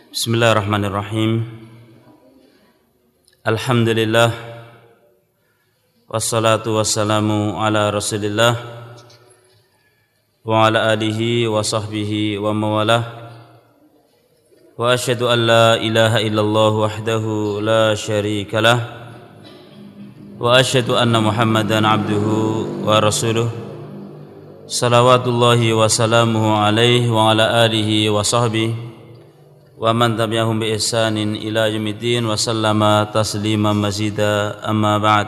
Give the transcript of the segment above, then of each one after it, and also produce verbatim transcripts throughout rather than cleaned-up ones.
Bismillahirrahmanirrahim. Alhamdulillah. Wassalatu wassalamu ala Rasulillah wa ala alihi wa sahbihi wa mawalah. Wa asyhadu an la ilaha illallah wahdahu la syarikalah. Wa asyhadu anna Muhammadan abduhu wa rasuluh. Salawatullahi wa salamuhu alaihi wa ala alihi wa sahbihi wa man tabi'ahum bi ihsanin ila yaumiddin wa sallama tasliman mazida, amma ba'd.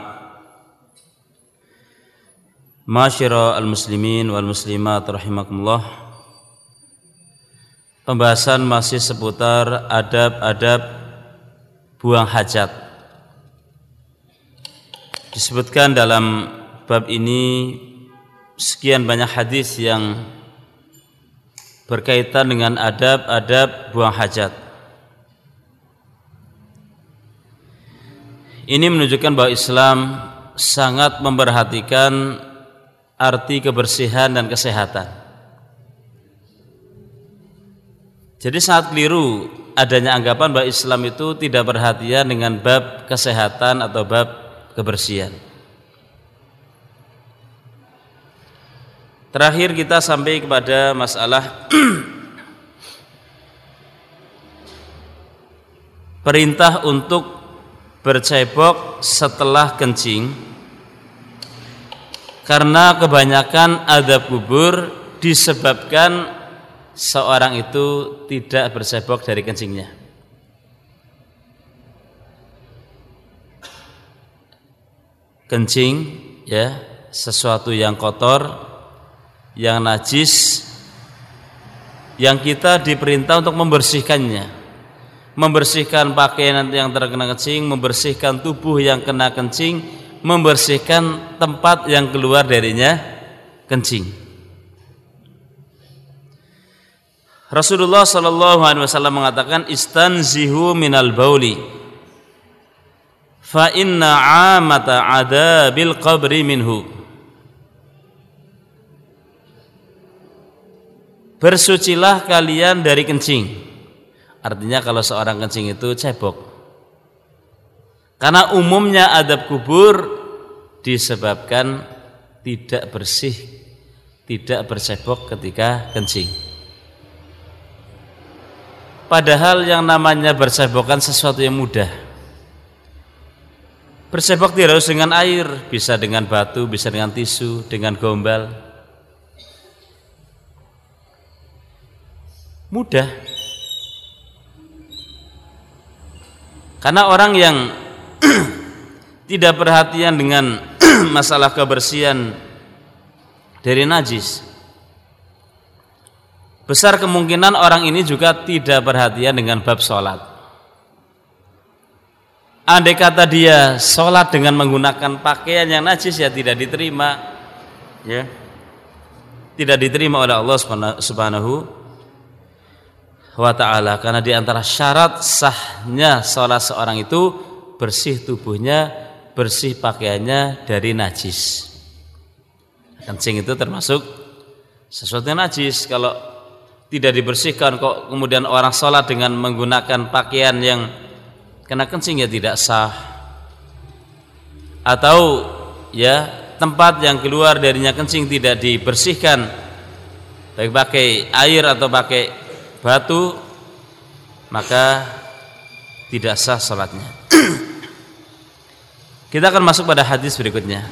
Ma'asyiral muslimin wal muslimat rahimakumullah. Pembahasan masih seputar adab-adab buang hajat. Disebutkan dalam bab ini sekian banyak hadis yang berkaitan dengan adab-adab buang hajat. Ini menunjukkan bahwa Islam sangat memperhatikan arti kebersihan dan kesehatan. Jadi sangat keliru adanya anggapan bahwa Islam itu tidak perhatian dengan bab kesehatan atau bab kebersihan. Terakhir kita sampai kepada masalah perintah untuk bercebok setelah kencing, karena kebanyakan adab kubur disebabkan seorang itu tidak bercebok dari kencingnya. Kencing ya, sesuatu yang kotor, yang najis, yang kita diperintah untuk membersihkannya, membersihkan pakaian yang terkena kencing, membersihkan tubuh yang kena kencing, membersihkan tempat yang keluar darinya kencing. Rasulullah sallallahu alaihi wasallam mengatakan, istanzihu minal bauli fa inna amata adabil qabri minhu. Bersucilah kalian dari kencing. Artinya kalau seorang kencing itu cebok. Karena umumnya adab kubur disebabkan tidak bersih, tidak bercebok ketika kencing. Padahal yang namanya bercebokan sesuatu yang mudah. Bercebok tidak harus dengan air, bisa dengan batu, bisa dengan tisu, dengan gombal. Mudah. Karena orang yang tidak perhatian dengan masalah kebersihan dari najis, besar kemungkinan orang ini juga tidak perhatian dengan bab sholat. Andai kata dia sholat dengan menggunakan pakaian yang najis, ya tidak diterima, ya tidak diterima oleh Allah Subhanahu wa ta'ala. Karena di antara syarat sahnya sholat seorang itu bersih tubuhnya, bersih pakaiannya dari najis. Kencing itu termasuk sesuatu yang najis. Kalau tidak dibersihkan kok kemudian orang sholat dengan menggunakan pakaian yang kena kencing, ya tidak sah. Atau ya tempat yang keluar darinya kencing tidak dibersihkan, baik pakai air atau pakai batu, maka tidak sah salatnya. Kita akan masuk pada hadis berikutnya.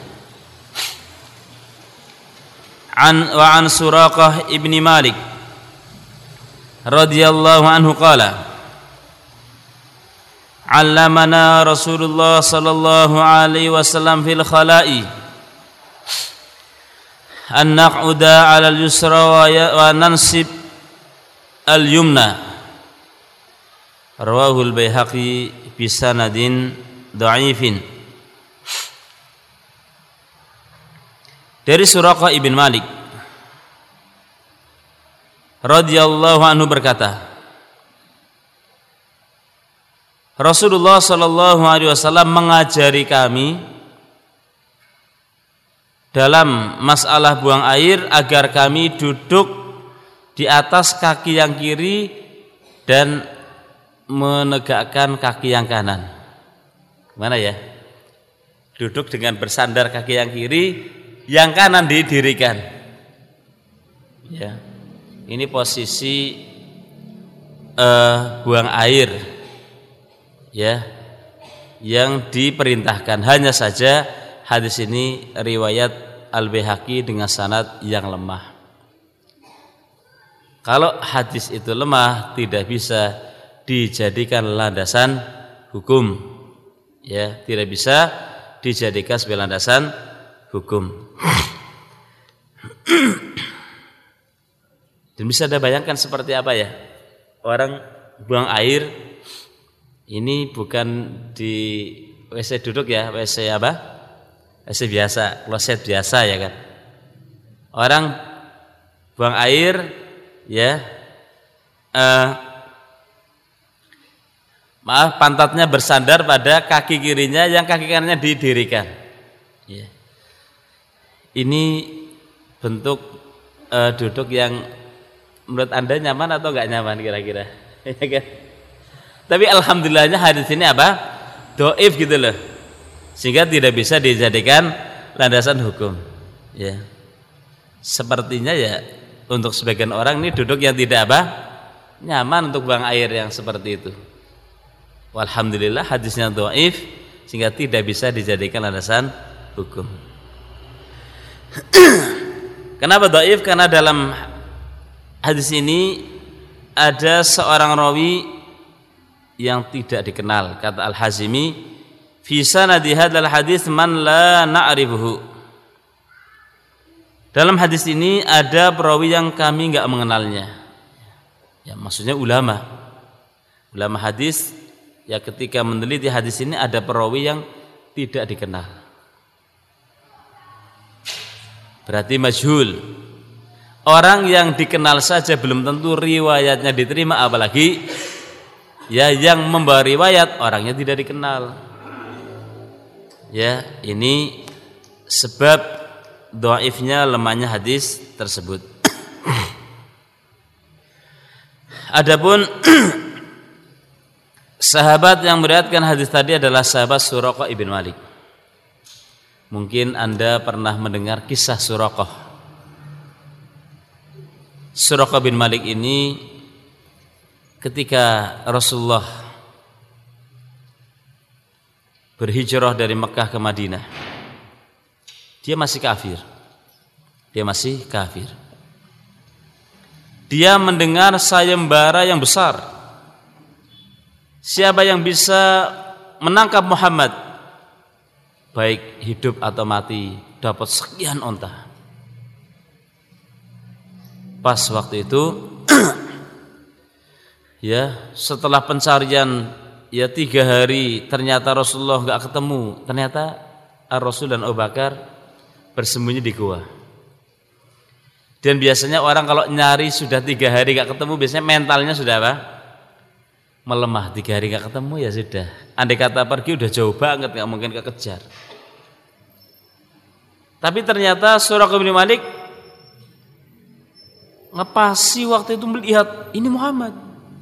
An wa an Suraqah ibni Malik radhiyallahu anhu qala, allamana Rasulullah sallallahu alaihi wasallam fil khala'i an naq'uda 'ala al-yusra wa nansib al-yumna. Rawahul Baihaqi bisanadin dha'ifin. Dari Suraqah ibn Malik radhiyallahu anhu berkata, Rasulullah sallallahu alaihi wasallam mengajari kami dalam masalah buang air agar kami duduk di atas kaki yang kiri dan menegakkan kaki yang kanan. Gimana ya? Duduk dengan bersandar kaki yang kiri, yang kanan didirikan. Ya. Ini posisi uh, buang air. Ya. Yang diperintahkan. Hanya saja hadis ini riwayat Al-Baihaqi dengan sanad yang lemah. Kalau hadis itu lemah, tidak bisa dijadikan landasan hukum. Ya, tidak bisa dijadikan sebagai landasan hukum. Dan bisa Anda bayangkan seperti apa ya? Orang buang air ini bukan di W C duduk ya, W C apa? W C biasa, kloset biasa ya kan. Orang buang air ya uh, maaf pantatnya bersandar pada kaki kirinya, yang kaki kanannya didirikan. Ya. Ini bentuk uh, duduk yang menurut Anda nyaman atau enggak nyaman kira-kira? Ya kan? Tapi alhamdulillahnya hadis ini apa? Dhaif gitu loh. Sehingga tidak bisa dijadikan landasan hukum. Ya. Sepertinya ya untuk sebagian orang ini duduk yang tidak apa? Nyaman untuk buang air yang seperti itu. Walhamdulillah hadisnya dhaif sehingga tidak bisa dijadikan landasan hukum. Kenapa dhaif? Karena dalam hadis ini ada seorang rawi yang tidak dikenal. Kata Al-Hazimi, fi sanadi hadzal hadis man la na'rifuhu. Dalam hadis ini ada perawi yang kami enggak mengenalnya. Ya, maksudnya ulama. Ulama hadis ya ketika meneliti hadis ini ada perawi yang tidak dikenal. Berarti majhul. Orang yang dikenal saja belum tentu riwayatnya diterima, apalagi ya yang membawa riwayat orangnya tidak dikenal. Ya, ini sebab dhaifnya, lemahnya hadis tersebut. Adapun sahabat yang meriwayatkan hadis tadi adalah sahabat Suraqah ibn Malik. Mungkin Anda pernah mendengar kisah Suraqah. Suraqah bin Malik ini ketika Rasulullah berhijrah dari Mekah ke Madinah, dia masih kafir. Dia masih kafir. Dia mendengar sayembara yang besar. Siapa yang bisa menangkap Muhammad, baik hidup atau mati, dapat sekian onta. Pas waktu itu ya setelah pencarian ya tiga hari, ternyata Rasulullah enggak ketemu. Ternyata Ar-Rasul dan Abu Bakar bersembunyi di gua. Dan biasanya orang kalau nyari sudah tiga hari enggak ketemu, biasanya mentalnya sudah apa? Melemah. Tiga hari enggak ketemu ya sudah. Andai kata pergi udah jauh banget, enggak mungkin kekejar. Tapi ternyata Suraqah bin Malik ngepasi waktu itu melihat ini Muhammad.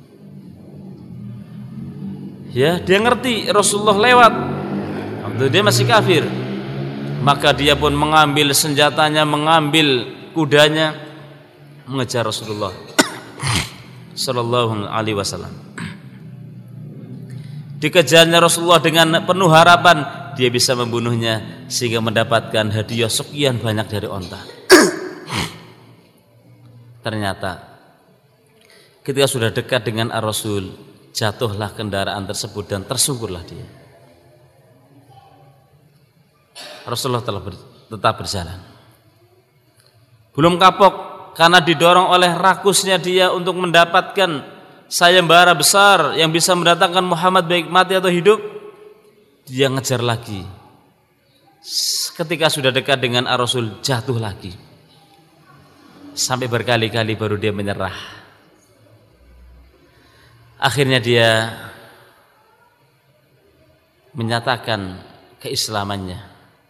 Ya, dia ngerti Rasulullah lewat. Waktu dia masih kafir. Maka dia pun mengambil senjatanya, mengambil kudanya, mengejar Rasulullah sallallahu alaihi wasallam. Dikejarnya Rasulullah dengan penuh harapan dia bisa membunuhnya sehingga mendapatkan hadiah sekian banyak dari onta. Ternyata ketika sudah dekat dengan Ar-Rasul, jatuhlah kendaraan tersebut dan tersungkurlah dia. Rasulullah telah ber, tetap berjalan. Belum kapok karena didorong oleh rakusnya dia untuk mendapatkan sayembara besar yang bisa mendatangkan Muhammad baik mati atau hidup. Dia ngejar lagi. Ketika sudah dekat dengan Ar-Rasul, jatuh lagi. Sampai berkali-kali baru dia menyerah. Akhirnya dia menyatakan keislamannya.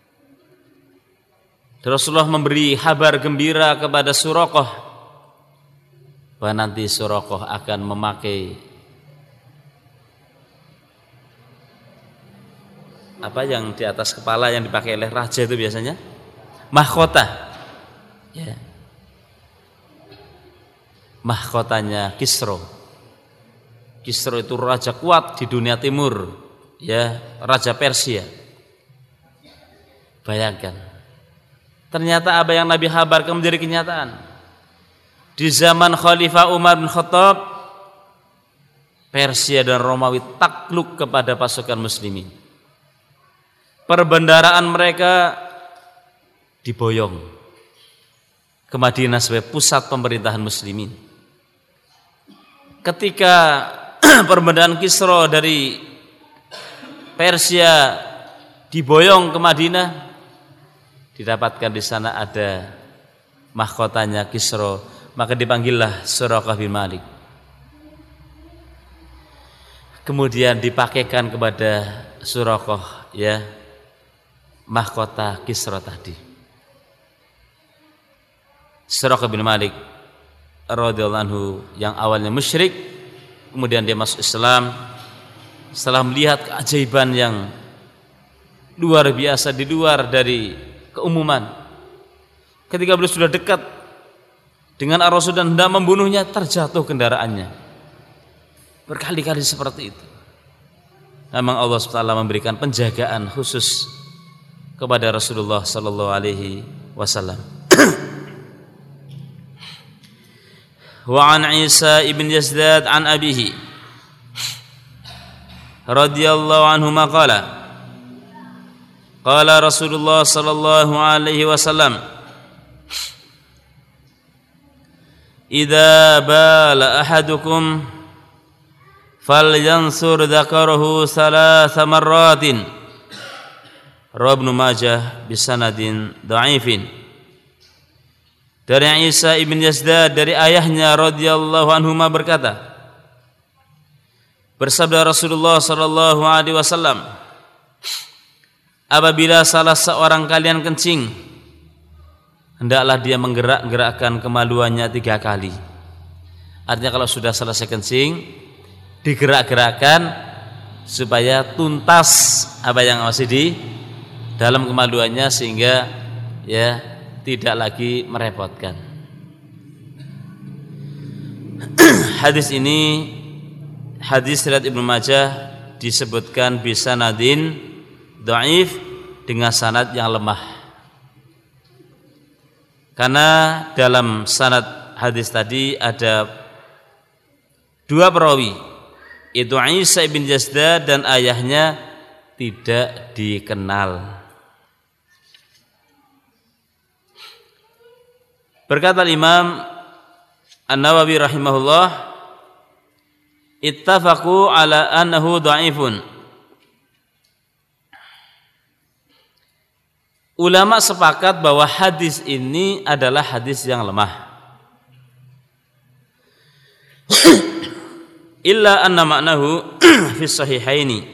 Rasulullah memberi kabar gembira kepada Suraqah bahwa nanti Suraqah akan memakai apa yang di atas kepala yang dipakai oleh raja itu biasanya mahkota. Ya. Mahkotanya Kisra. Kisra itu raja kuat di dunia timur, ya, raja Persia. Bayangkan. Ternyata apa yang Nabi habarkan menjadi kenyataan. Di zaman Khalifah Umar bin Khattab, Persia dan Romawi takluk kepada pasukan muslimin. Perbendaraan mereka diboyong ke Madinah sebagai pusat pemerintahan muslimin. Ketika perbendaharaan Kisra dari Persia diboyong ke Madinah, didapatkan di sana ada mahkotanya Kisra, maka dipanggillah Suraqah bin Malik. Kemudian dipakaikan kepada Suraqah, ya, mahkota Kisra tadi. Suraqah bin Malik radhiyallahu anhu yang awalnya musyrik, kemudian dia masuk Islam setelah melihat keajaiban yang luar biasa di luar dari keumuman. Ketika beliau sudah dekat dengan Ar-Rasul dan hendak membunuhnya, terjatuh kendaraannya. Berkali-kali seperti itu. Memang Allah subhanahu wa taala memberikan penjagaan khusus kepada Rasulullah sallallahu alaihi wasallam. Wa an Isa ibn Yazdad an abihi radhiyallahu anhu maqala qala Rasulullah sallallahu alaihi wasallam idza bala ahadukum falyansur dzakarahu salasa marratin. Rawahu Ibnu Majah bisanadin dhaifin. Dari Isa ibn Yazdad dari ayahnya radhiyallahu anhuma berkata, bersabda Rasulullah sallallahu alaihi wasallam, apabila salah seorang kalian kencing, hendaklah dia menggerak-gerakkan kemaluannya tiga kali. Artinya kalau sudah selesai kencing, digerak-gerakkan supaya tuntas apa yang masih di dalam kemaluannya, sehingga ya tidak lagi merepotkan. Hadis ini hadis riwayat Ibnu Majah disebutkan bisanadin dhaif, dengan sanad yang lemah. Karena dalam sanad hadis tadi ada dua perawi, itu Isa ibn Yazdad dan ayahnya tidak dikenal. Berkata Imam An-Nawawi rahimahullah, ittafaqu ala annahu dha'ifun. Ulama sepakat bahwa hadis ini adalah hadis yang lemah. Illa anna ma'nahu fi sahihaini.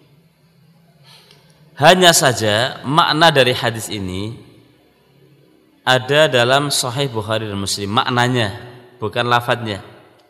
Hanya saja makna dari hadis ini ada dalam Sahih Bukhari dan Muslim, maknanya bukan lafadznya,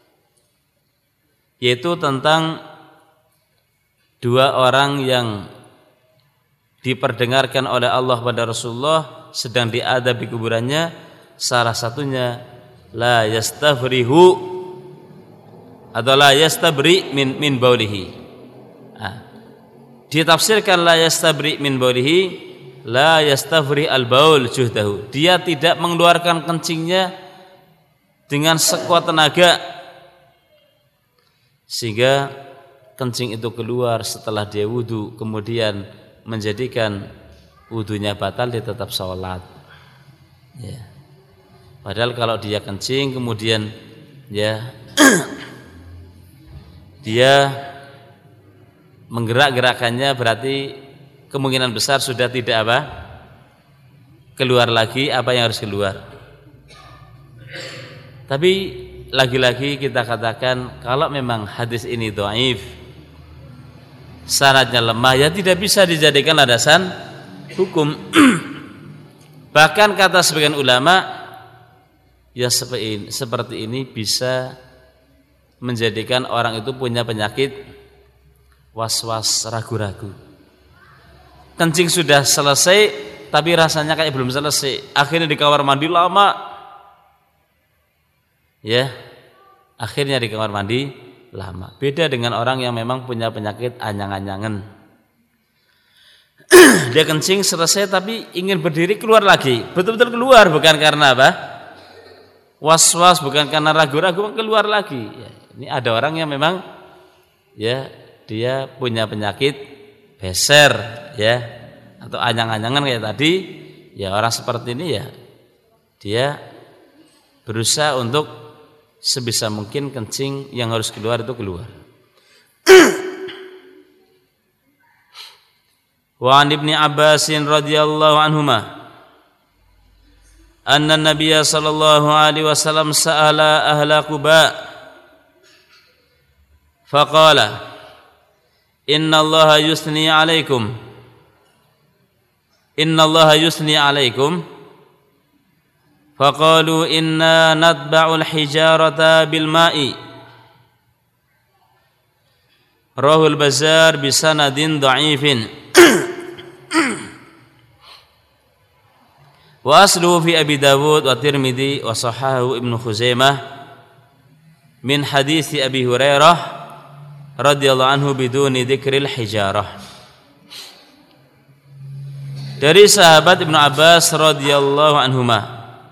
yaitu tentang dua orang yang diperdengarkan oleh Allah pada Rasulullah sedang diadab di kuburannya. Salah satunya la yastafrihu atau la yastabri min min baulihi. Nah, ditafsirkan la yastabri min baulihi, la yastafri al-baul juhdahu. Dia tidak mengeluarkan kencingnya dengan sekuat tenaga sehingga kencing itu keluar setelah dia wudu, kemudian menjadikan wudunya batal, dia tetap sholat. Ya. Padahal kalau dia kencing kemudian ya dia menggerak-gerakannya, berarti kemungkinan besar sudah tidak apa? Keluar lagi apa yang harus keluar. Tapi lagi-lagi kita katakan, kalau memang hadis ini dhaif, syaratnya lemah, ya tidak bisa dijadikan landasan hukum. Bahkan kata sebagian ulama, ya seperti ini, seperti ini bisa menjadikan orang itu punya penyakit was-was, ragu-ragu. kencing sudah selesai tapi rasanya kayak belum selesai, akhirnya di kamar mandi lama, ya akhirnya di kamar mandi lama. Beda dengan orang yang memang punya penyakit anyang-anyangan. Dia kencing selesai tapi ingin berdiri, keluar lagi, betul-betul keluar, bukan karena apa? Was-was, bukan karena ragu-ragu, keluar lagi. Ya, ini ada orang yang memang ya dia punya penyakit beser, ya, atau anyang-anyangan kayak tadi. Ya orang seperti ini ya dia berusaha untuk sebisa mungkin kencing yang harus keluar itu keluar. Wa an Ibnu Abbas radhiyallahu anhuma anna Nabiy sallallahu alaihi wasallam sa'ala ahla Quba faqala inna Allaha yusni 'alaikum inna Allaha yusni 'alaikum faqalu inna natba'ul hijarata bil ma'i. Rawahul Bazzar bi sanadin dha'ifin. Wa asluhu fi Abi Dawud wa Tirmidzi wa sahahahu Ibnu Khuzaimah min hadits Abi Hurairah radhiyallahu anhu biduni dzikril hijarah. Dari sahabat Ibnu Abbas radhiyallahu anhuma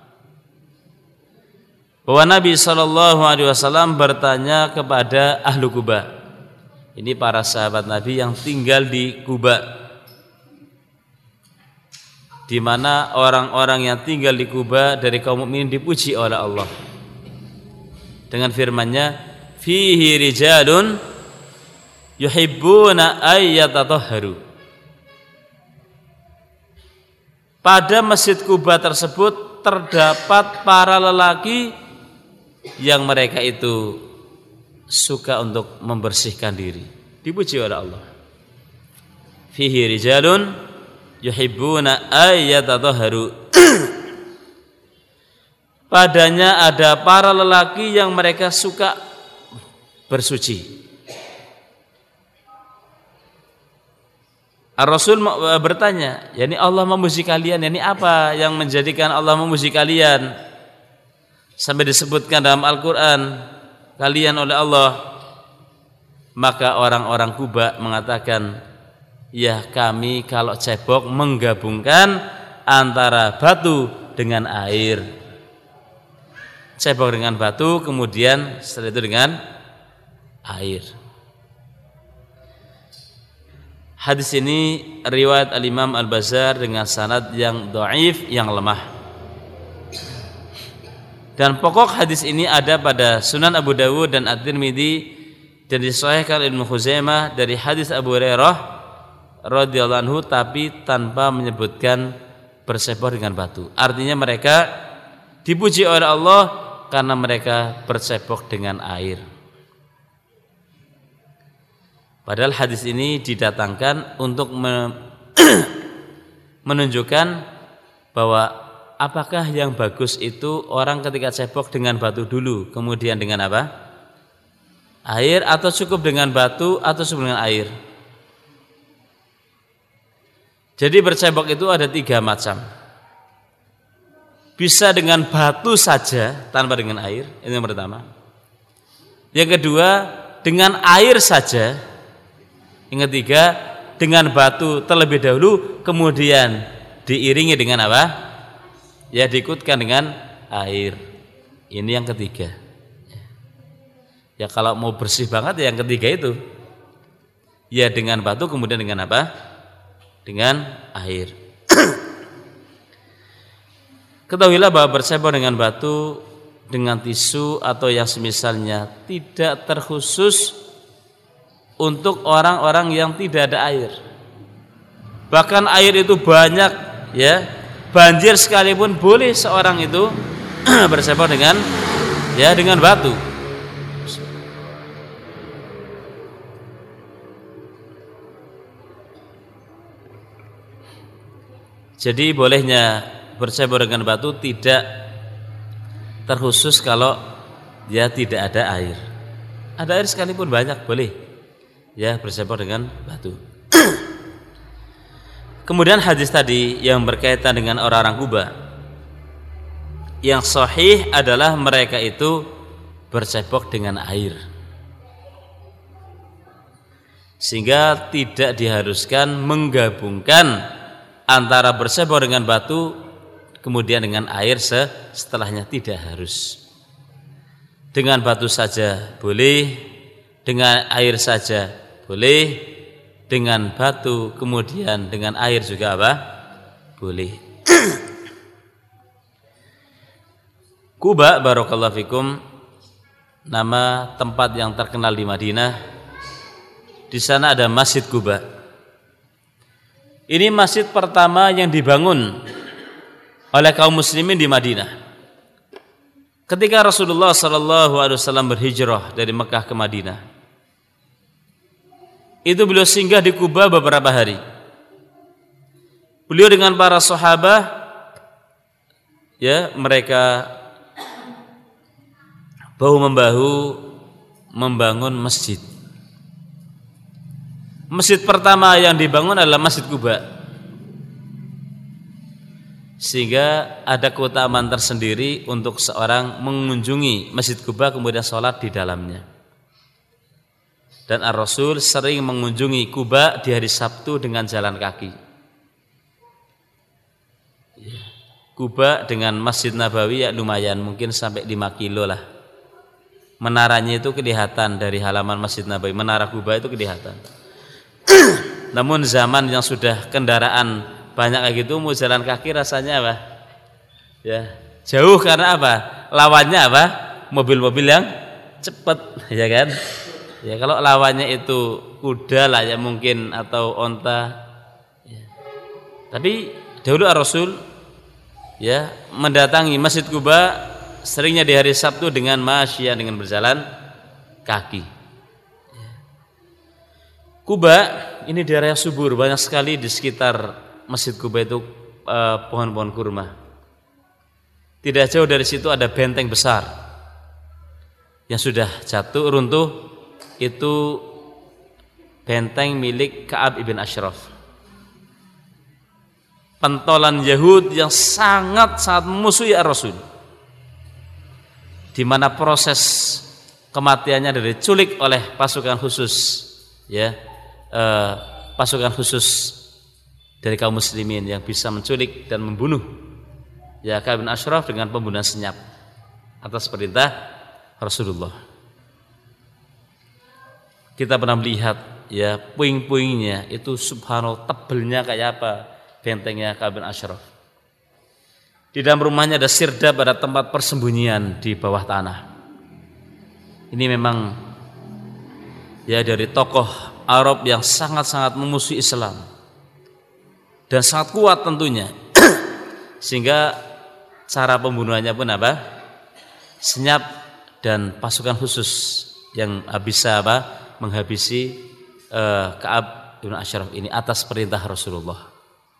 bahwa Nabi sallallahu alaihi wasallam bertanya kepada ahlu Quba. Ini para sahabat Nabi yang tinggal di Quba, di mana orang-orang yang tinggal di Quba dari kaum mukminin dipuji oleh Allah dengan firman-Nya, fihi rijalun yuhibbuna ayyatatahharu. Pada masjid Quba tersebut terdapat para lelaki yang mereka itu suka untuk membersihkan diri, dipuji oleh Allah. Fihi rijalun yuhibbuna ayyatatahharu. Padanya ada para lelaki yang mereka suka bersuci. Ar-Rasul bertanya, yakni Allah memuji kalian, yakni apa yang menjadikan Allah memuji kalian? Sampai disebutkan dalam Al-Qur'an kalian oleh Allah. Maka orang-orang Quba mengatakan, ya kami kalau cebok menggabungkan antara batu dengan air. Cebok dengan batu, kemudian setelah itu dengan air. Hadis ini riwayat Al-Imam Al-Bazzar dengan sanad yang dhaif, yang lemah. Dan pokok hadis ini ada pada Sunan Abu Dawud dan At-Tirmidzi dan disahihkan Ibnu Khuzaimah dari hadis Abu Hurairah radhiyallahu anhu, tapi tanpa menyebutkan bersebor dengan batu. Artinya mereka dipuji oleh Allah karena mereka bersebok dengan air. Padahal hadis ini didatangkan untuk menunjukkan bahwa apakah yang bagus itu orang ketika cebok dengan batu dulu, kemudian dengan apa? Air, atau cukup dengan batu atau cukup dengan air? Jadi bercebok itu ada tiga macam. Bisa dengan batu saja tanpa dengan air, ini yang pertama. Yang kedua, dengan air saja. Yang ketiga, dengan batu terlebih dahulu kemudian diiringi dengan apa? Ya diikutkan dengan air. Ini yang ketiga. Ya kalau mau bersih banget ya yang ketiga itu. Ya dengan batu kemudian dengan apa? Dengan air. Ketahuilah bahwa bersebor dengan batu, dengan tisu atau yang semisalnya tidak terkhusus untuk orang-orang yang tidak ada air. Bahkan air itu banyak, ya, banjir sekalipun boleh seorang itu bersebor dengan ya dengan batu. Jadi bolehnya bersebor dengan batu tidak terkhusus kalau dia tidak ada air. Ada air sekalipun banyak boleh ya bersebor dengan batu. Kemudian hadis tadi yang berkaitan dengan orang-orang Kuba, yang sahih adalah mereka itu bercebok dengan air, sehingga tidak diharuskan menggabungkan antara bercebok dengan batu kemudian dengan air setelahnya, tidak harus. Dengan batu saja boleh, dengan air saja boleh, dengan batu kemudian dengan air juga apa? Boleh. Kuba, barakallahu fikum, nama tempat yang terkenal di Madinah. Di sana ada Masjid Kuba. Ini masjid pertama yang dibangun oleh kaum muslimin di Madinah. Ketika Rasulullah sallallahu alaihi wasallam berhijrah dari Mekah ke Madinah, itu beliau singgah di Kuba beberapa hari. Beliau dengan para sahabat, ya, mereka bahu membahu membangun masjid. Masjid pertama yang dibangun adalah Masjid Kuba, sehingga ada keutamaan tersendiri untuk seorang mengunjungi Masjid Kuba kemudian sholat di dalamnya. Dan Ar-Rasul sering mengunjungi Kuba di hari Sabtu dengan jalan kaki. Kuba dengan Masjid Nabawi ya lumayan, mungkin sampai lima kilo lah. Menaranya itu kelihatan dari halaman Masjid Nabawi, menara Kuba itu kelihatan. Namun zaman yang sudah kendaraan banyak kayak gitu, mau jalan kaki rasanya apa? Ya, jauh karena apa? Lawannya apa? Mobil-mobil yang cepat, ya kan? Ya, kalau lawannya itu kuda lah ya mungkin, atau onta. Ya. Tapi dahulu Rasul ya mendatangi Masjid Kuba seringnya di hari Sabtu dengan masya, dengan berjalan kaki. Kuba ini daerah subur, banyak sekali di sekitar Masjid Kuba itu eh, pohon-pohon kurma. Tidak jauh dari situ ada benteng besar yang sudah jatuh runtuh, itu benteng milik Ka'ab ibn Ashraf, pentolan Yahud yang sangat-sangat memusuhi Ar-Rasul, di mana proses kematiannya diculik oleh pasukan khusus, ya. Uh, pasukan khusus dari kaum muslimin yang bisa menculik dan membunuh ya Ka'ab bin Ashraf dengan pembunuhan senyap atas perintah Rasulullah. Kita pernah melihat ya puing-puingnya itu subhanallah tebelnya kayak apa bentengnya Ka'ab bin Ashraf. Di dalam rumahnya ada sirdab, ada tempat persembunyian di bawah tanah. Ini memang ya dari tokoh Arab yang sangat-sangat memusuhi Islam dan sangat kuat tentunya, sehingga cara pembunuhannya pun apa? Senyap dan pasukan khusus yang bisa apa? Menghabisi uh, Ka'ab bin Ashraf ini atas perintah Rasulullah.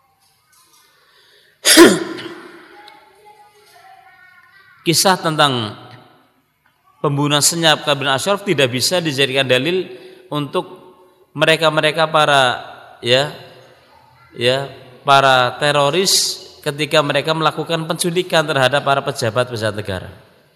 Kisah tentang pembunuhan senyap Ka'ab bin Ashraf tidak bisa dijadikan dalil untuk mereka-mereka para ya ya para teroris ketika mereka melakukan penculikan terhadap para pejabat-pejabat negara.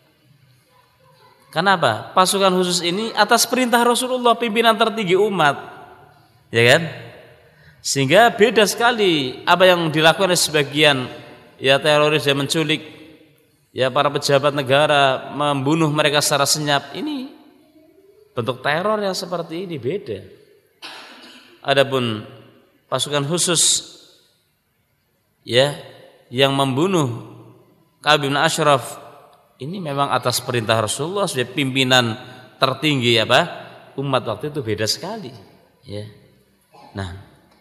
Kenapa? Pasukan khusus ini atas perintah Rasulullah, pimpinan tertinggi umat, ya kan? Sehingga beda sekali apa yang dilakukan oleh sebagian ya teroris yang menculik ya para pejabat negara, membunuh mereka secara senyap. Ini bentuk teror yang seperti ini beda. Adapun pasukan khusus ya yang membunuh Ka'ab bin Ashraf ini memang atas perintah Rasulullah sebagai pimpinan tertinggi apa umat waktu itu, beda sekali ya. Nah,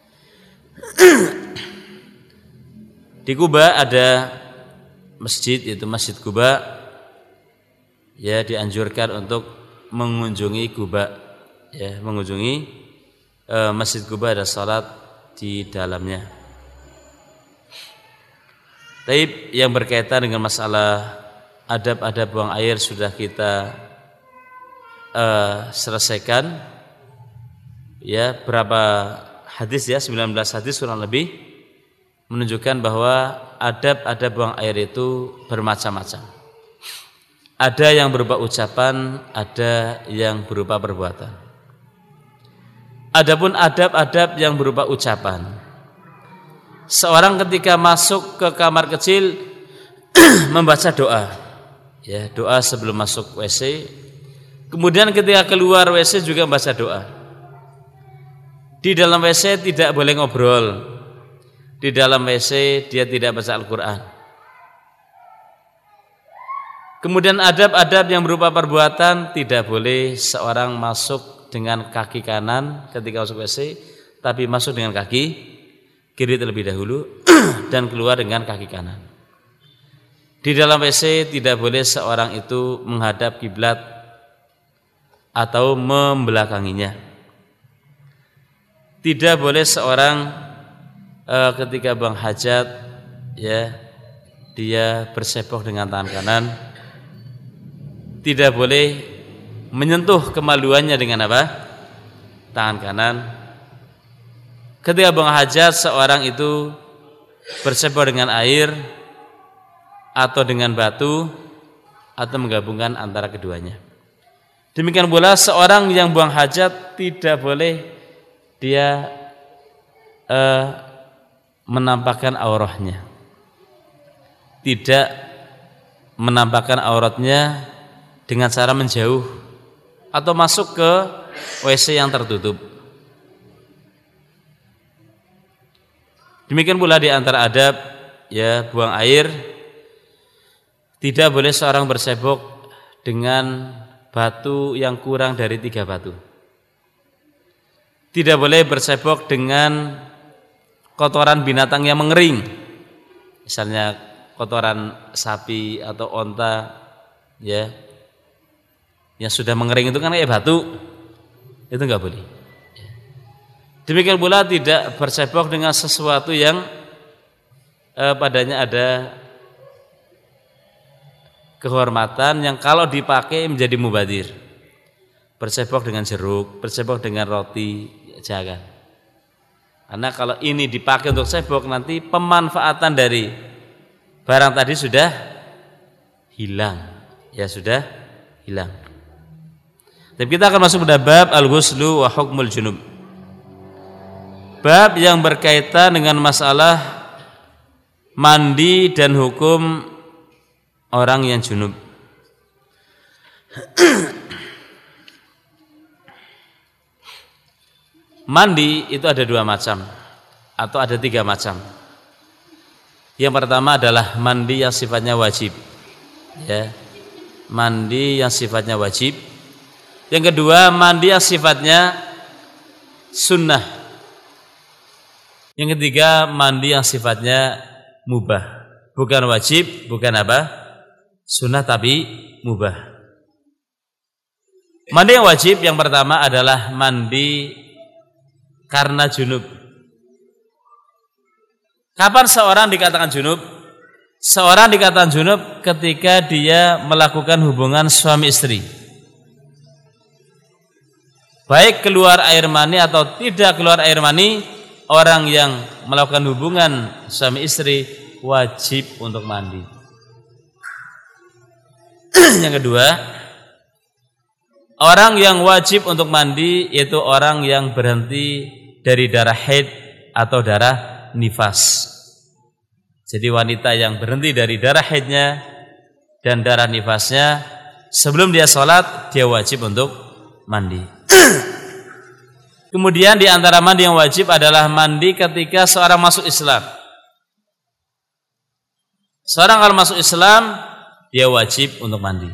di Kuba ada masjid, itu Masjid Kuba, ya dianjurkan untuk mengunjungi Kuba, ya mengunjungi Masjid Kuba, ada salat di dalamnya. Taib yang berkaitan dengan masalah adab-adab buang air sudah kita uh, selesaikan. Ya, berapa hadis ya? sembilan belas hadis kurang lebih. menunjukkan bahwa adab-adab buang air itu bermacam-macam. Ada yang berupa ucapan, ada yang berupa perbuatan. Adapun adab-adab yang berupa ucapan, seorang ketika masuk ke kamar kecil membaca doa, ya, doa sebelum masuk W C. Kemudian ketika keluar W C juga membaca doa. Di dalam W C tidak boleh ngobrol. Di dalam W C dia tidak baca Al-Quran. Kemudian adab-adab yang berupa perbuatan, tidak boleh seorang masuk dengan kaki kanan ketika masuk W C, tapi masuk dengan kaki kiri terlebih dahulu dan keluar dengan kaki kanan. Di dalam W C tidak boleh seorang itu menghadap kiblat atau membelakanginya. Tidak boleh seorang e, ketika buang hajat, ya, dia bersepok dengan tangan kanan. Tidak boleh menyentuh kemaluannya dengan apa? Tangan kanan. Ketika buang hajat, seorang itu bersepok dengan air atau dengan batu atau menggabungkan antara keduanya. Demikian pula seorang yang buang hajat tidak boleh dia eh, menampakkan auratnya. Tidak menampakkan auratnya dengan cara menjauh atau masuk ke W C yang tertutup. Demikian pula di antara adab, ya, buang air, tidak boleh seorang bersebok dengan batu yang kurang dari tiga batu. Tidak boleh bersebok dengan kotoran binatang yang mengering, misalnya kotoran sapi atau onta, ya, yang sudah mengering itu kan kayak batu, itu enggak boleh. Demikian pula tidak bersebok dengan sesuatu yang eh, padanya ada kehormatan yang kalau dipakai menjadi mubadir. Bersebok dengan jeruk, bersebok dengan roti, jangan. Karena kalau ini dipakai untuk sebok, nanti pemanfaatan dari barang tadi sudah hilang, ya, sudah hilang. Dan kita akan masuk pada bab al-ghuslu wa hukmul junub. Bab yang berkaitan dengan masalah mandi dan hukum orang yang junub. Mandi itu ada dua macam atau ada tiga macam. Yang pertama adalah mandi yang sifatnya wajib, ya, mandi yang sifatnya wajib. Yang kedua, mandi yang sifatnya sunnah. Yang ketiga, mandi yang sifatnya mubah, bukan wajib, bukan apa? Sunnah tapi mubah. Mandi yang wajib yang pertama adalah mandi karena junub. Kapan seorang dikatakan junub? Seorang dikatakan junub ketika dia melakukan hubungan suami istri. Baik keluar air mani atau tidak keluar air mani, orang yang melakukan hubungan suami istri wajib untuk mandi. Yang kedua, orang yang wajib untuk mandi yaitu orang yang berhenti dari darah haid atau darah nifas. Jadi wanita yang berhenti dari darah haidnya dan darah nifasnya, sebelum dia sholat dia wajib untuk mandi. Kemudian di antara mandi yang wajib adalah mandi ketika seorang masuk Islam. Seorang kalau masuk Islam dia wajib untuk mandi.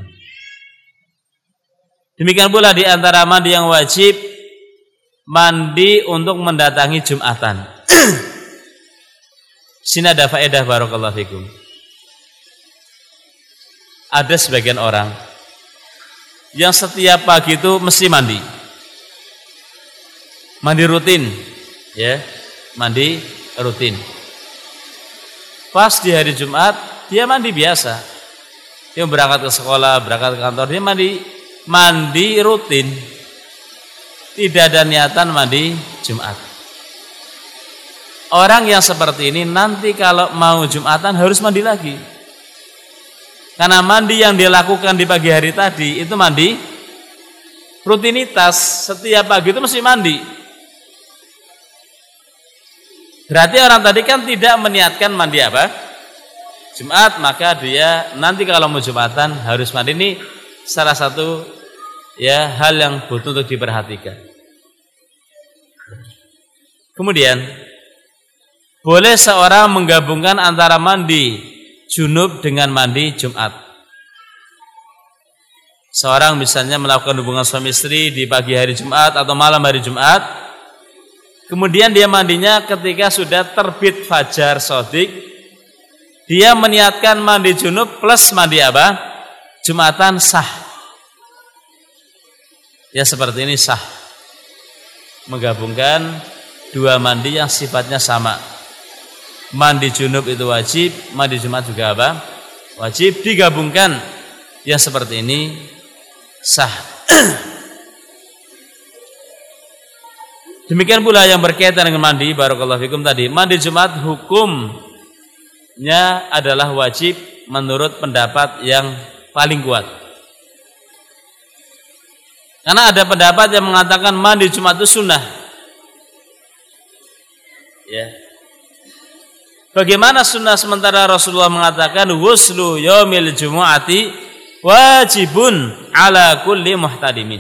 Demikian pula di antara mandi yang wajib, mandi untuk mendatangi Jumatan. Sini ada faedah barakallahu fikum. Ada sebagian orang yang setiap pagi itu mesti mandi. Mandi rutin, ya, mandi rutin. Pas di hari Jumat dia mandi biasa. Dia berangkat ke sekolah, berangkat ke kantor, dia mandi mandi rutin. Tidak ada niatan mandi Jumat. orang yang seperti ini nanti kalau mau Jumatan harus mandi lagi. Karena mandi yang dia lakukan di pagi hari tadi itu mandi rutinitas, setiap pagi itu mesti mandi. Berarti orang tadi kan tidak meniatkan mandi apa? Jumat, maka dia nanti kalau mau Jumatan harus mandi. Ini salah satu ya hal yang butuh untuk diperhatikan. Kemudian boleh seorang menggabungkan antara mandi junub dengan mandi Jumat. Seorang misalnya melakukan hubungan suami istri di pagi hari Jumat atau malam hari Jumat, kemudian dia mandinya ketika sudah terbit fajar shadiq. Dia meniatkan mandi junub plus mandi apa? Jumatan, sah. Ya seperti ini sah. Menggabungkan dua mandi yang sifatnya sama. Mandi junub itu wajib, mandi Jumat juga apa? Wajib, digabungkan. Yang seperti ini sah. Demikian pula yang berkaitan dengan mandi, barakallahu fikum tadi. Mandi Jumat hukumnya adalah wajib menurut pendapat yang paling kuat. Karena ada pendapat yang mengatakan mandi Jumat itu sunnah. Ya. Bagaimana sunnah sementara Rasulullah mengatakan ghuslu yaumil jumu'ati wajibun ala kulli muhtadimin.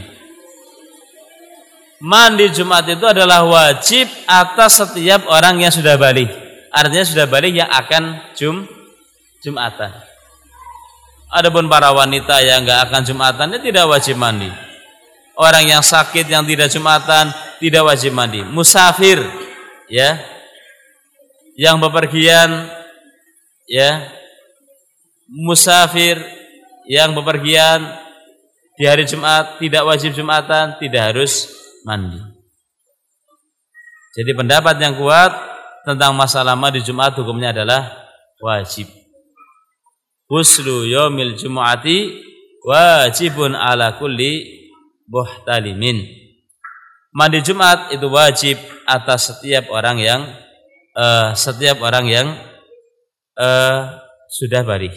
Mandi Jumat itu adalah wajib atas setiap orang yang sudah balik. Artinya sudah balik yang akan jum Jumatan. Adapun para wanita yang enggak akan Jumatannya tidak wajib mandi. Orang yang sakit yang tidak Jumatan tidak wajib mandi. Musafir ya, yang bepergian ya, musafir yang bepergian di hari Jumat tidak wajib Jumatan, tidak harus mandi. Jadi pendapat yang kuat tentang masalah mandi Jumat hukumnya adalah wajib. Ghuslu yaumil jumu'ati wajibun ala kulli muhtalimin. Mandi Jumat itu wajib atas setiap orang yang uh, setiap orang yang uh, sudah balik.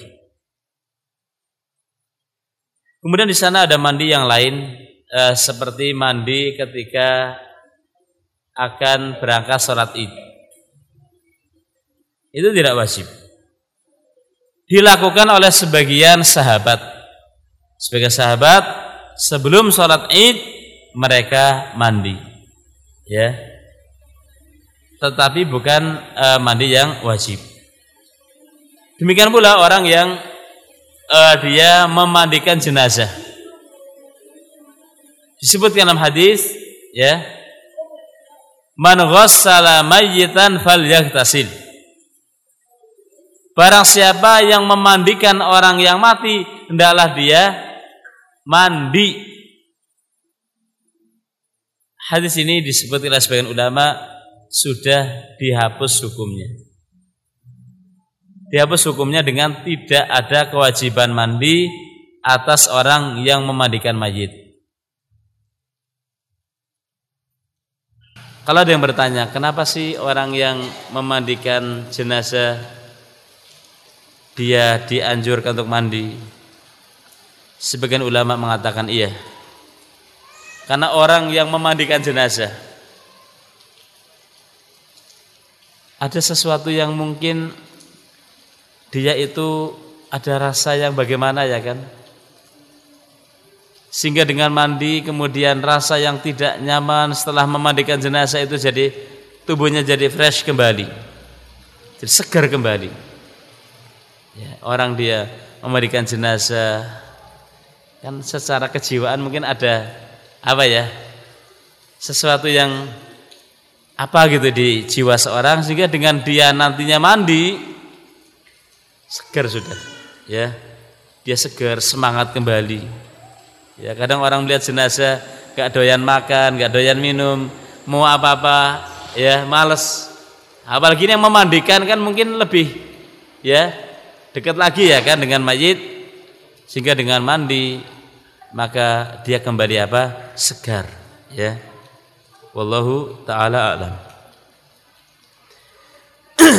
Kemudian di sana ada mandi yang lain uh, seperti mandi ketika akan berangkat sholat Id. Itu tidak wajib. Dilakukan oleh sebagian sahabat. Sebagian sahabat sebelum sholat Id mereka mandi, ya. Tetapi bukan e, mandi yang wajib. Demikian pula orang yang e, dia memandikan jenazah. Disebutkan dalam hadis, ya. Man ghassala mayyitan falyaghtasil. Barang siapa yang memandikan orang yang mati, hendaklah dia mandi. Hadis ini disebut oleh sebagian ulama sudah dihapus hukumnya. Dihapus hukumnya dengan tidak ada kewajiban mandi atas orang yang memandikan mayit. Kalau ada yang bertanya, kenapa sih orang yang memandikan jenazah dia dianjurkan untuk mandi? Sebagian ulama mengatakan iya. Karena orang yang memandikan jenazah ada sesuatu yang mungkin dia itu ada rasa yang bagaimana ya kan, sehingga dengan mandi kemudian rasa yang tidak nyaman setelah memandikan jenazah itu jadi tubuhnya jadi fresh kembali, jadi segar kembali ya. Orang dia memandikan jenazah kan secara kejiwaan mungkin ada apa ya, sesuatu yang apa gitu di jiwa seorang, sehingga dengan dia nantinya mandi segar sudah ya, dia segar, semangat kembali ya. Kadang orang melihat jenazah gak doyan makan, gak doyan minum, mau apa-apa ya males, apalagi yang memandikan kan mungkin lebih ya dekat lagi ya kan dengan mayit, sehingga dengan mandi maka dia kembali apa? Segar ya. Wallahu ta'ala a'lam.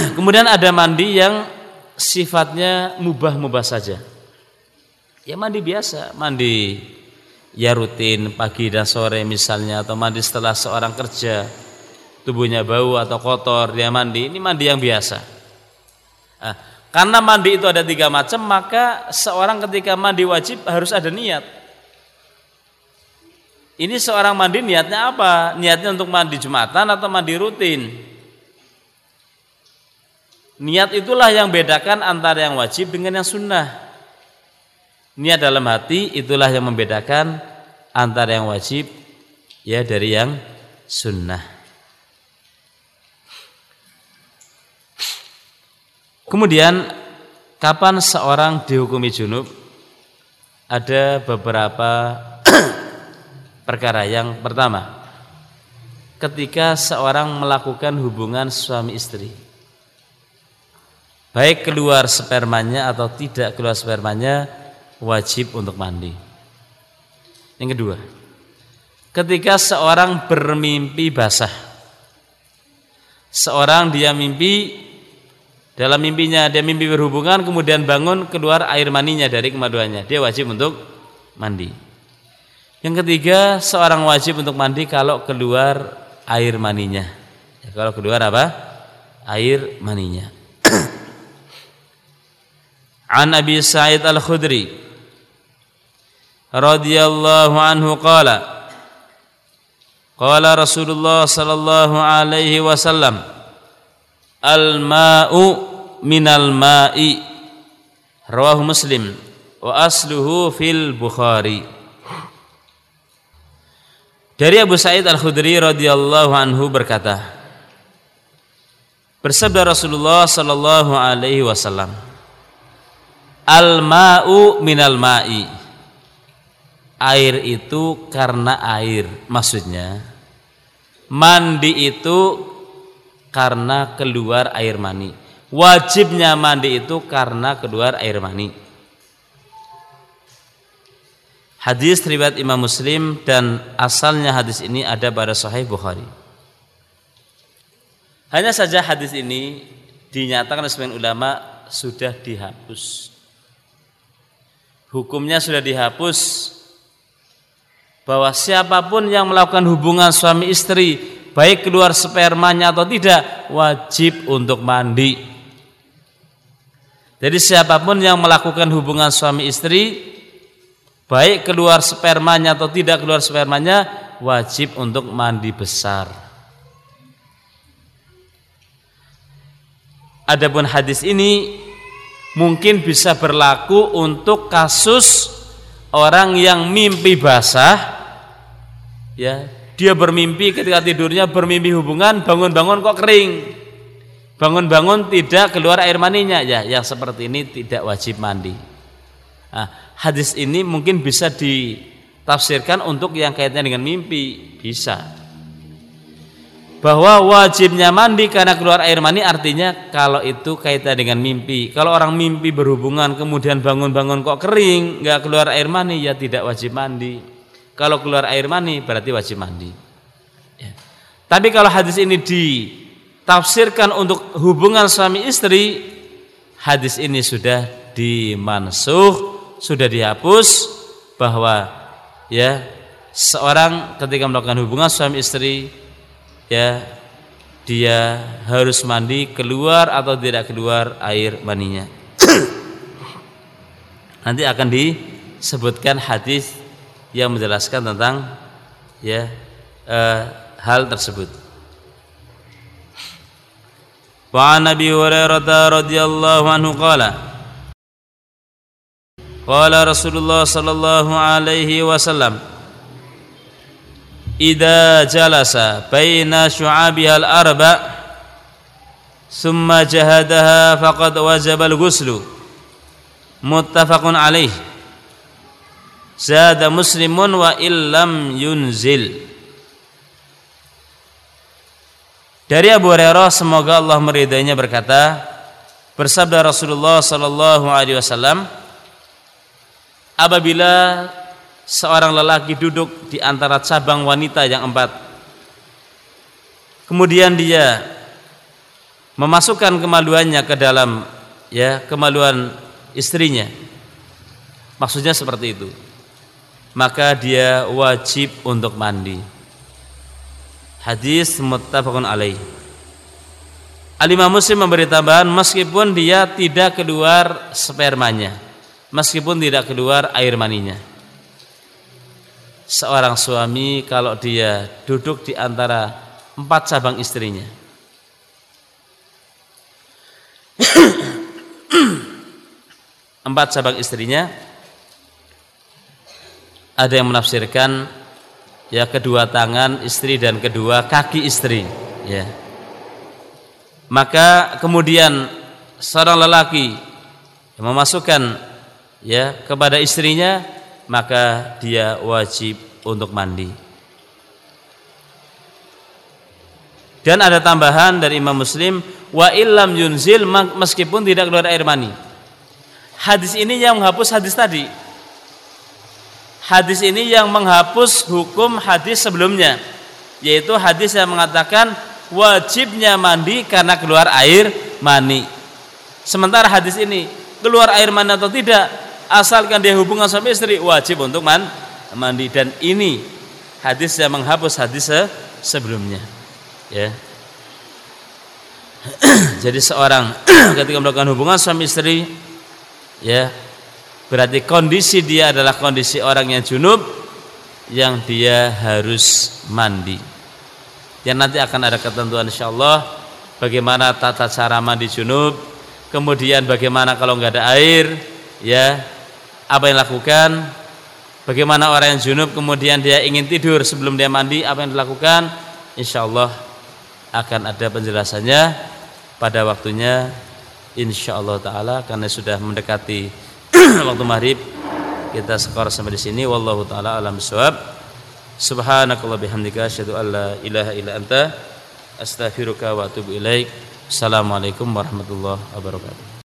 Kemudian ada mandi yang sifatnya mubah-mubah saja. Ya mandi biasa, mandi ya rutin pagi dan sore misalnya, atau mandi setelah seorang kerja, tubuhnya bau atau kotor, dia mandi. Ini mandi yang biasa. Nah, karena mandi itu ada tiga macam, maka seorang ketika mandi wajib harus ada niat. Ini seorang mandi niatnya apa? Niatnya untuk mandi Jumatan atau mandi rutin? Niat itulah yang bedakan antara yang wajib dengan yang sunnah. Niat dalam hati itulah yang membedakan antara yang wajib ya dari yang sunnah. Kemudian kapan seorang dihukumi junub? Ada beberapa perkara. Yang pertama, ketika seorang melakukan hubungan suami istri, baik keluar spermanya atau tidak keluar spermanya, wajib untuk mandi. Yang kedua, ketika seorang bermimpi basah, seorang dia mimpi, dalam mimpinya dia mimpi berhubungan, kemudian bangun keluar air maninya dari kemaduannya, dia wajib untuk mandi. Yang ketiga, seorang wajib untuk mandi kalau keluar air maninya. Ya, kalau keluar apa? Air maninya. An Abi Sa'id Al-Khudri radhiyallahu anhu qala qala Rasulullah sallallahu alaihi wasallam al-ma'u minal ma'i, rawahu Muslim wa asluhu fil Bukhari. Dari Abu Sa'id Al-Khudri radhiyallahu anhu berkata, bersabda Rasulullah sallallahu alaihi wasallam, al-ma'u minal ma'i, air itu karena air. Maksudnya mandi itu karena keluar air mani. Wajibnya mandi itu karena keluar air mani. Hadis riwayat Imam Muslim dan asalnya hadis ini ada pada Sahih Bukhari. Hanya saja hadis ini dinyatakan oleh sebagian ulama sudah dihapus. Hukumnya sudah dihapus, bahwa siapapun yang melakukan hubungan suami istri, baik keluar spermanya atau tidak, wajib untuk mandi. Jadi siapapun yang melakukan hubungan suami istri, baik keluar spermanya atau tidak keluar spermanya, wajib untuk mandi besar. Adapun hadis ini mungkin bisa berlaku untuk kasus orang yang mimpi basah, ya, dia bermimpi ketika tidurnya bermimpi hubungan, bangun-bangun kok kering, bangun-bangun tidak keluar air maninya, ya, yang seperti ini tidak wajib mandi. Nah, hadis ini mungkin bisa ditafsirkan untuk yang kaitannya dengan mimpi, bisa. Bahwa wajibnya mandi karena keluar air mani artinya kalau itu kaitan dengan mimpi. Kalau orang mimpi berhubungan kemudian bangun-bangun kok kering, nggak keluar air mani, ya tidak wajib mandi. Kalau keluar air mani berarti wajib mandi. Ya. Tapi kalau hadis ini ditafsirkan untuk hubungan suami istri, hadis ini sudah dimansuh, sudah dihapus, bahwa ya seorang ketika melakukan hubungan suami istri, ya dia harus mandi keluar atau tidak keluar air maninya. Nanti akan disebutkan hadis yang menjelaskan tentang ya eh, hal tersebut. Wa an Abi Hurairah radhiyallahu anhu qala qala Rasulullah sallallahu alaihi wasallam, idza jalasa baina syu'abihal arba' thumma jahadaha faqad wajaba al-ghuslu, muttafaqun alaih. Zada Muslimun wa illam yunzil. Dari Abu Hurairah, semoga Allah meridainya, berkata, bersabda Rasulullah sallallahu alaihi wasallam, apabila seorang lelaki duduk di antara cabang wanita yang empat, kemudian dia memasukkan kemaluannya ke dalam ya kemaluan istrinya, maksudnya seperti itu, maka dia wajib untuk mandi. Hadis muttafaqun alaih. Al-Imam Muslim memberi tambahan, meskipun dia tidak keluar spermanya, meskipun tidak keluar air maninya. Seorang suami kalau dia duduk di antara empat cabang istrinya, empat cabang istrinya, ada yang menafsirkan ya kedua tangan istri dan kedua kaki istri, ya. Maka kemudian seorang lelaki yang memasukkan ya kepada istrinya, maka dia wajib untuk mandi. Dan ada tambahan dari Imam Muslim, wa illam yunzil, meskipun tidak keluar air mani. Hadis ini yang menghapus hadis tadi. Hadis ini yang menghapus hukum hadis sebelumnya, yaitu hadis yang mengatakan wajibnya mandi karena keluar air mani. Sementara hadis ini keluar air mani atau tidak, asalkan dia hubungan suami istri, wajib untuk mandi. Dan ini hadis yang menghapus hadis sebelumnya, ya. Jadi seorang ketika melakukan hubungan suami istri, ya, berarti kondisi dia adalah kondisi orang yang junub, yang dia harus mandi. Yang nanti akan ada ketentuan insyaallah bagaimana tata cara mandi junub, kemudian bagaimana kalau nggak ada air, ya, apa yang dilakukan, bagaimana orang yang junub kemudian dia ingin tidur sebelum dia mandi, apa yang dilakukan, insyaallah akan ada penjelasannya pada waktunya insyaallah taala, karena sudah mendekati waktu maghrib. Kita skor sampai di sini, wallahu taala alam bissawab. Subhanakallah bihamdika asyhadu an la ilaha illa anta astaghfiruka wa atubu ilaik. Assalamualaikum warahmatullahi wabarakatuh.